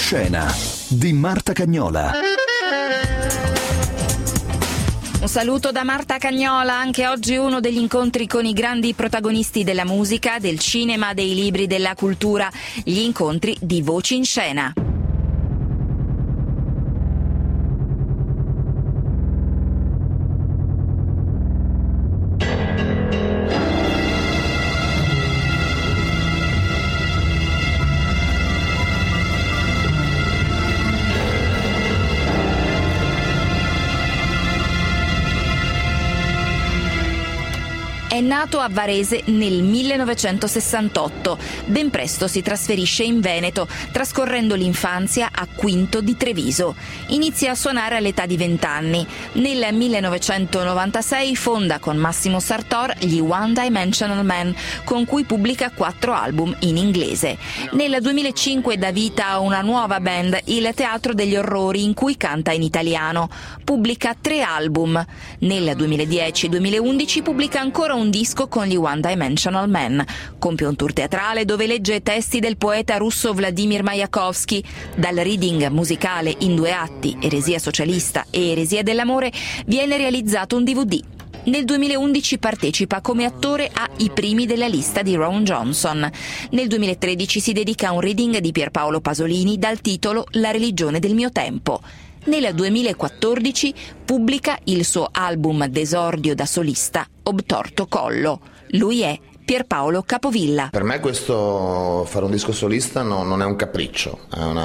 scena di Marta Cagnola. Un saluto da Marta Cagnola. Anche oggi uno degli incontri con i grandi protagonisti della musica, del cinema, dei libri, della cultura, gli incontri di Voci in Scena. È nato a Varese nel 1968. Ben presto si trasferisce in Veneto, trascorrendo l'infanzia a Quinto di Treviso. Inizia a suonare all'età di 20 anni. Nel 1996 fonda con Massimo Sartor gli One Dimensional Man, con cui pubblica 4 album in inglese. Nel 2005 dà vita a una nuova band, il Teatro degli Orrori, in cui canta in italiano. Pubblica 3 album. Nel 2010-2011 pubblica ancora un disco con gli One Dimensional Man. Compie un tour teatrale dove legge testi del poeta russo Vladimir Majakovskij. Dal reading musicale in 2 atti, Eresia socialista e Eresia dell'amore, viene realizzato un DVD. Nel 2011 partecipa come attore a I primi della lista di Ron Johnson. Nel 2013 si dedica a un reading di Pierpaolo Pasolini dal titolo La religione del mio tempo. Nel 2014 pubblica il suo album d'esordio da solista, Obtorto Collo. Lui è Pierpaolo Capovilla. Per me questo, fare un disco solista non è un capriccio,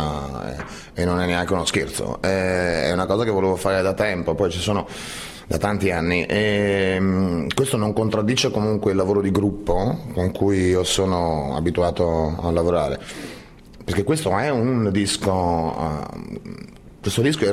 e non è neanche uno scherzo, è una cosa che volevo fare da tempo, poi ci sono da tanti anni, e questo non contraddice comunque il lavoro di gruppo con cui io sono abituato a lavorare, perché questo è un disco... Questo disco è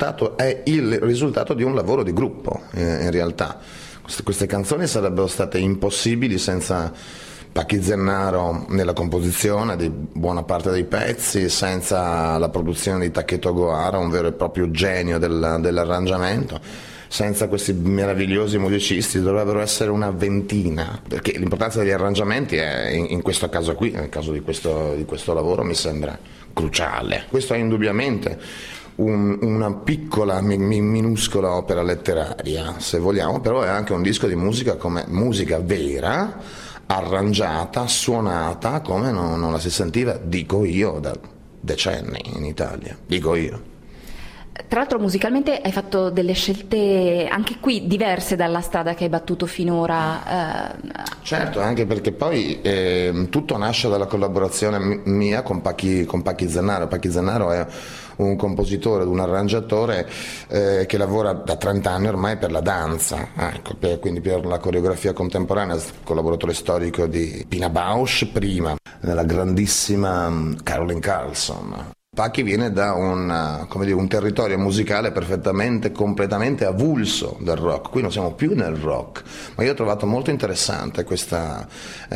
il risultato di un lavoro di gruppo, in realtà. Queste canzoni sarebbero state impossibili senza Pacchi Zennaro nella composizione di buona parte dei pezzi, senza la produzione di Tacchetto Goara, un vero e proprio genio dell'arrangiamento, senza questi meravigliosi musicisti. Dovrebbero essere una ventina, perché l'importanza degli arrangiamenti è, in questo caso qui, nel caso di questo lavoro, mi sembra cruciale. Questo è indubbiamente una piccola, minuscola opera letteraria, se vogliamo, però è anche un disco di musica, come musica vera, arrangiata, suonata come non la si sentiva, dico io, da decenni in Italia, dico io. Tra l'altro musicalmente hai fatto delle scelte anche qui diverse dalla strada che hai battuto finora. Certo, anche perché poi tutto nasce dalla collaborazione mia con Pacchi Zennaro. Pacchi Zennaro è un compositore, un arrangiatore che lavora da 30 anni ormai per la danza, quindi per la coreografia contemporanea, collaboratore storico di Pina Bausch prima, nella grandissima Caroline Carlson. Pacchi viene da un territorio musicale completamente avulso del rock. Qui non siamo più nel rock, ma io ho trovato molto interessante questa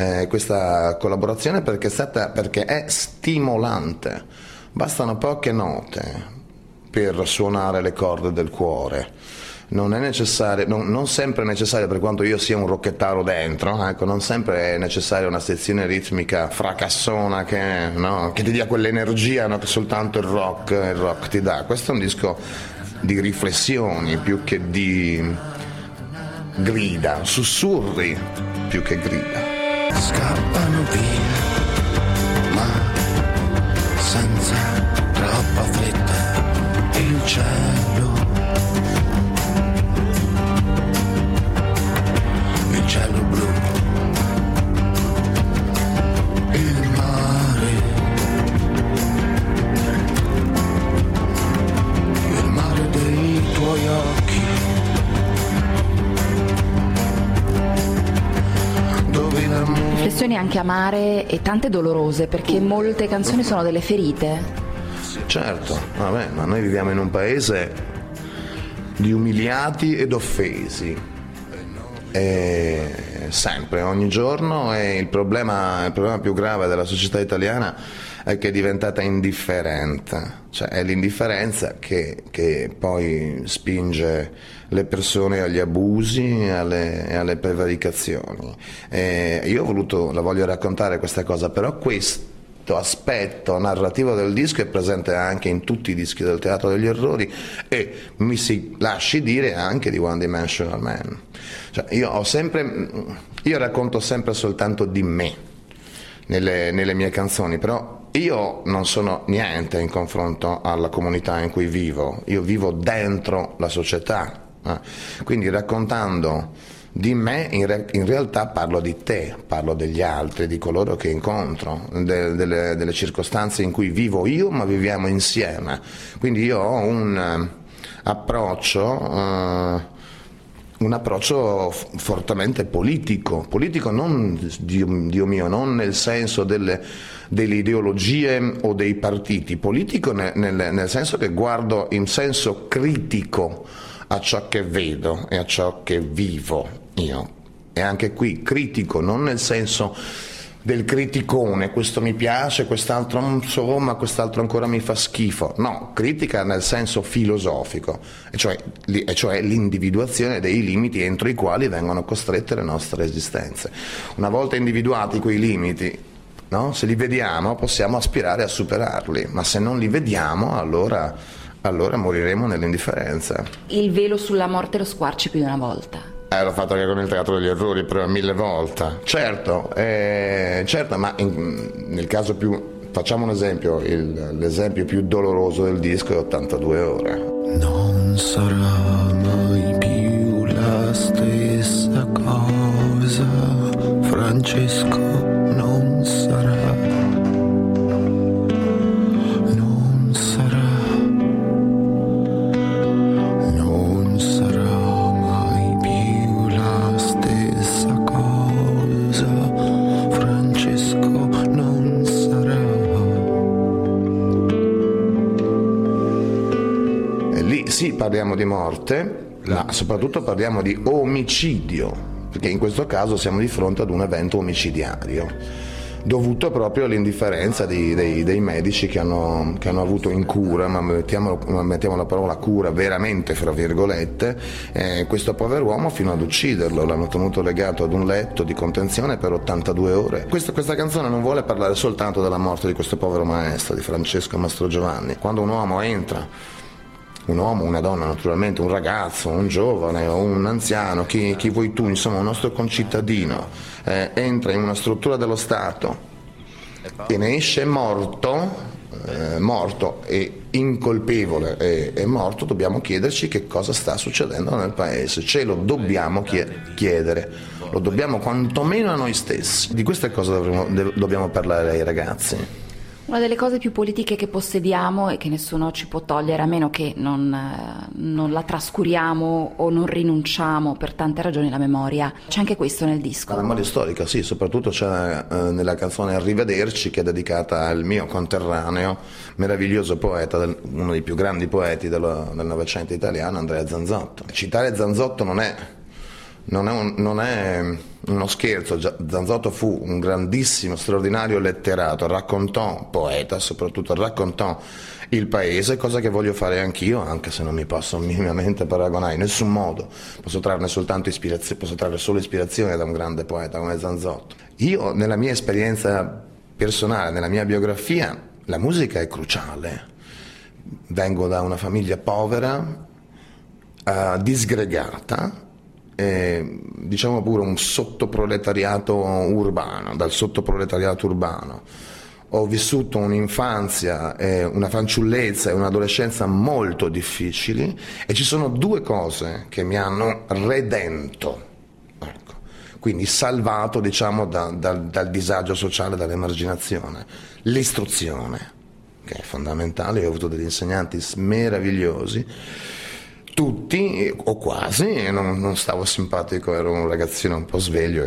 collaborazione perché è stimolante. Bastano poche note per suonare le corde del cuore. Non è necessario, non sempre è necessario, per quanto io sia un rockettaro dentro, non sempre è necessaria una sezione ritmica fracassona che ti dia quell'energia che soltanto il rock ti dà. Questo è un disco di riflessioni più che di grida, sussurri più che grida. Scappano via, ma senza troppa fretta, il cielo blu, il mare dei tuoi occhi, dove riflessioni anche amare e tante dolorose, perché molte canzoni sono delle ferite. Certo, vabbè, ma noi viviamo in un paese di umiliati ed offesi. Sempre, ogni giorno, e il problema più grave della società italiana è che è diventata indifferente, cioè è l'indifferenza che poi spinge le persone agli abusi e alle prevaricazioni. Io la voglio raccontare questa cosa, però questa aspetto narrativo del disco è presente anche in tutti i dischi del Teatro degli Errori, e mi si lasci dire anche di One Dimensional Man. Cioè, io racconto sempre soltanto di me nelle mie canzoni, però io non sono niente in confronto alla comunità in cui vivo, io vivo dentro la società, quindi raccontando di me in realtà parlo di te, parlo degli altri, di coloro che incontro, delle circostanze in cui vivo io, ma viviamo insieme. Quindi io ho un approccio fortemente politico non, Dio mio, non nel senso delle ideologie o dei partiti, politico nel senso che guardo in senso critico a ciò che vedo e a ciò che vivo io. E anche qui critico non nel senso del criticone, questo mi piace, quest'altro insomma, quest'altro ancora mi fa schifo. No, critica nel senso filosofico, e cioè l'individuazione dei limiti entro i quali vengono costrette le nostre esistenze. Una volta individuati quei limiti, no? Se li vediamo possiamo aspirare a superarli, ma se non li vediamo allora moriremo nell'indifferenza. Il velo sulla morte lo squarci più di una volta. L'ho fatto anche con il Teatro degli Errori, però 1000 volte. Certo, ma nel caso facciamo un esempio, l'esempio più doloroso del disco è 82 ore. Non sarà mai più la stessa cosa, Francesco, non sarà. Sì, parliamo di morte, ma soprattutto parliamo di omicidio, perché in questo caso siamo di fronte ad un evento omicidiario, dovuto proprio all'indifferenza dei medici che hanno avuto in cura, ma mettiamo la parola cura veramente fra virgolette, questo povero uomo fino ad ucciderlo. L'hanno tenuto legato ad un letto di contenzione per 82 ore. Questa canzone non vuole parlare soltanto della morte di questo povero maestro, di Francesco Mastrogiovanni. Quando un uomo entra, un uomo, una donna naturalmente, un ragazzo, un giovane o un anziano, chi vuoi tu, insomma un nostro concittadino, entra in una struttura dello Stato e ne esce morto e incolpevole e morto, dobbiamo chiederci che cosa sta succedendo nel paese. Ce lo dobbiamo chiedere, lo dobbiamo quantomeno a noi stessi. Di queste cose dobbiamo parlare ai ragazzi. Una delle cose più politiche che possediamo e che nessuno ci può togliere, a meno che non la trascuriamo o non rinunciamo per tante ragioni, la memoria. C'è anche questo nel disco. La memoria storica, sì, soprattutto c'è nella canzone Arrivederci, che è dedicata al mio conterraneo, meraviglioso poeta, uno dei più grandi poeti del Novecento italiano, Andrea Zanzotto. Citare Zanzotto non è uno scherzo. Zanzotto fu un grandissimo, straordinario letterato, poeta soprattutto, raccontò il paese, cosa che voglio fare anch'io, anche se non mi posso minimamente paragonare in nessun modo. Posso trarre solo ispirazione da un grande poeta come Zanzotto. Io, nella mia esperienza personale, nella mia biografia, la musica è cruciale. Vengo da una famiglia povera, disgregata, diciamo pure un sottoproletariato urbano, dal sottoproletariato urbano. Ho vissuto un'infanzia, una fanciullezza e un'adolescenza molto difficili, e ci sono due cose che mi hanno redento, ecco, quindi salvato, diciamo, dal disagio sociale, dall'emarginazione. L'istruzione, che è fondamentale. Io ho avuto degli insegnanti meravigliosi, tutti o quasi, non stavo simpatico, ero un ragazzino un po' sveglio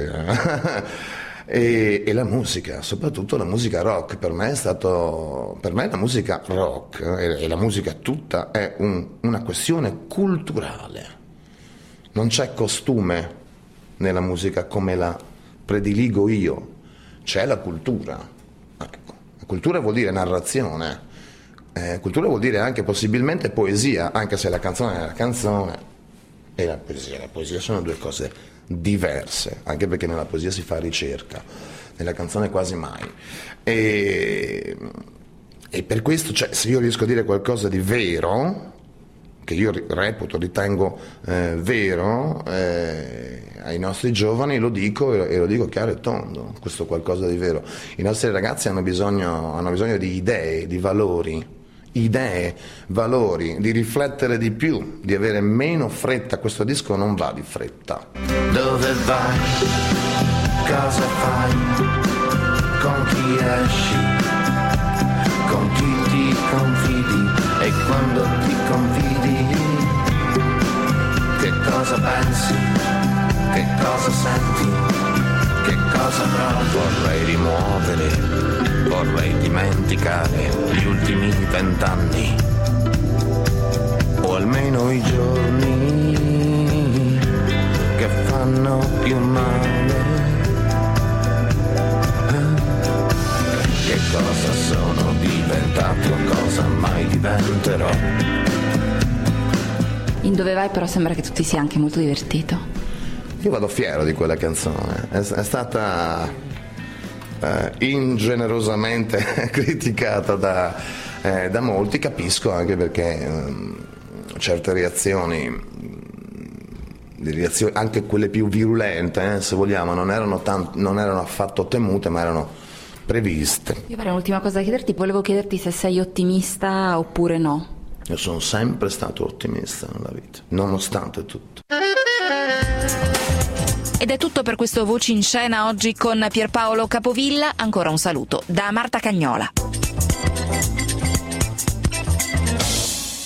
e la musica, soprattutto la musica rock, per me la musica rock e la musica tutta è una questione culturale. Non c'è costume nella musica come la prediligo io, c'è la cultura. Ecco. La cultura vuol dire narrazione. Cultura vuol dire anche possibilmente poesia, anche se la canzone è la canzone e la poesia sono due cose diverse, anche perché nella poesia si fa ricerca. nella canzone quasi mai. E per questo, cioè, se io riesco a dire qualcosa di vero, che io ritengo vero, ai nostri giovani lo dico, e lo dico chiaro e tondo, questo qualcosa di vero. I nostri ragazzi hanno bisogno di idee, di valori, di riflettere di più, di avere meno fretta. Questo disco non va di fretta. Dove vai? Cosa fai? Con chi esci? Con chi ti confidi? E quando ti confidi, che cosa pensi? Che cosa senti? Che cosa provi? Vorrei rimuovere, vorrei dimenticare gli ultimi 20 anni, o almeno i giorni che fanno più male. Che cosa sono diventato, cosa mai diventerò. In Dove vai però sembra che tu ti sia anche molto divertito. Io vado fiero di quella canzone, è stata ingenerosamente criticata da molti, capisco, anche perché certe reazioni, anche quelle più virulente, se vogliamo, non erano affatto temute, ma erano previste. Io avrei un'ultima cosa da chiederti, volevo chiederti se sei ottimista oppure no. Io sono sempre stato ottimista nella vita, nonostante tutto. Ed è tutto per questo Voci in Scena oggi con Pierpaolo Capovilla. Ancora un saluto da Marta Cagnola.